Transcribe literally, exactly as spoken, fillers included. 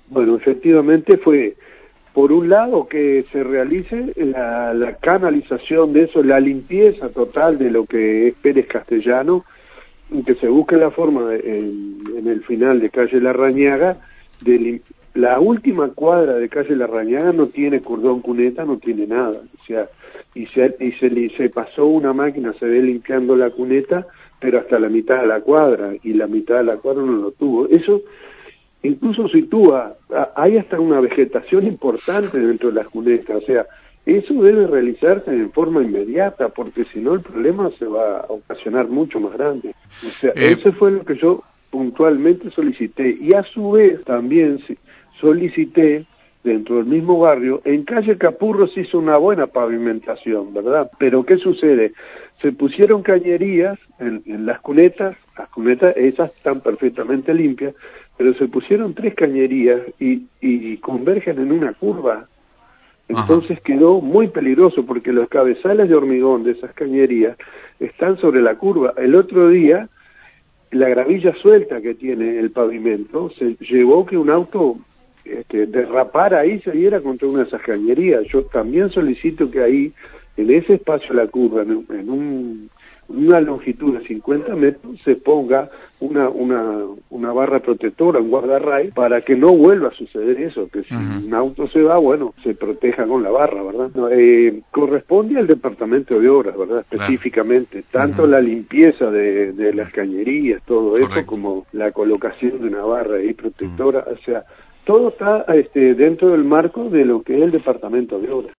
Bueno, efectivamente fue, por un lado, que se realice la, la canalización de eso, la limpieza total de lo que es Pérez Castellano, y que se busque la forma de, en, en el final de calle Larrañaga, de lim la última cuadra de calle Larrañaga no tiene cordón cuneta, no tiene nada, o sea, y se, y se, se pasó una máquina, se ve limpiando la cuneta, pero hasta la mitad de la cuadra, y la mitad de la cuadra no lo tuvo. Eso incluso sitúa, hay hasta una vegetación importante dentro de las cunetas, o sea, eso debe realizarse en forma inmediata, porque si no el problema se va a ocasionar mucho más grande. O sea, Eh... eso fue lo que yo puntualmente solicité, y a su vez también solicité dentro del mismo barrio, en calle Capurro se hizo una buena pavimentación, ¿verdad? Pero ¿qué sucede? Se pusieron cañerías en, en las cunetas, las cunetas esas están perfectamente limpias, pero se pusieron tres cañerías y, y convergen en una curva. Entonces Ajá. Quedó muy peligroso porque los cabezales de hormigón de esas cañerías están sobre la curva. El otro día, la gravilla suelta que tiene el pavimento se llevó que un auto este, derrapara ahí, se diera contra una de esas cañerías. Yo también solicito que ahí, en ese espacio de la curva, en, en un, una longitud de cincuenta metros, se ponga una, una, una barra protectora, un guardarray, para que no vuelva a suceder eso, que si uh-huh. un auto se va, bueno, se proteja con la barra, ¿verdad? No, eh, corresponde al departamento de obras, ¿verdad? Específicamente, claro. Tanto uh-huh. la limpieza de, de las cañerías, todo Correcto. Eso, como la colocación de una barra ahí protectora, uh-huh. o sea, todo está este, dentro del marco de lo que es el departamento de obras.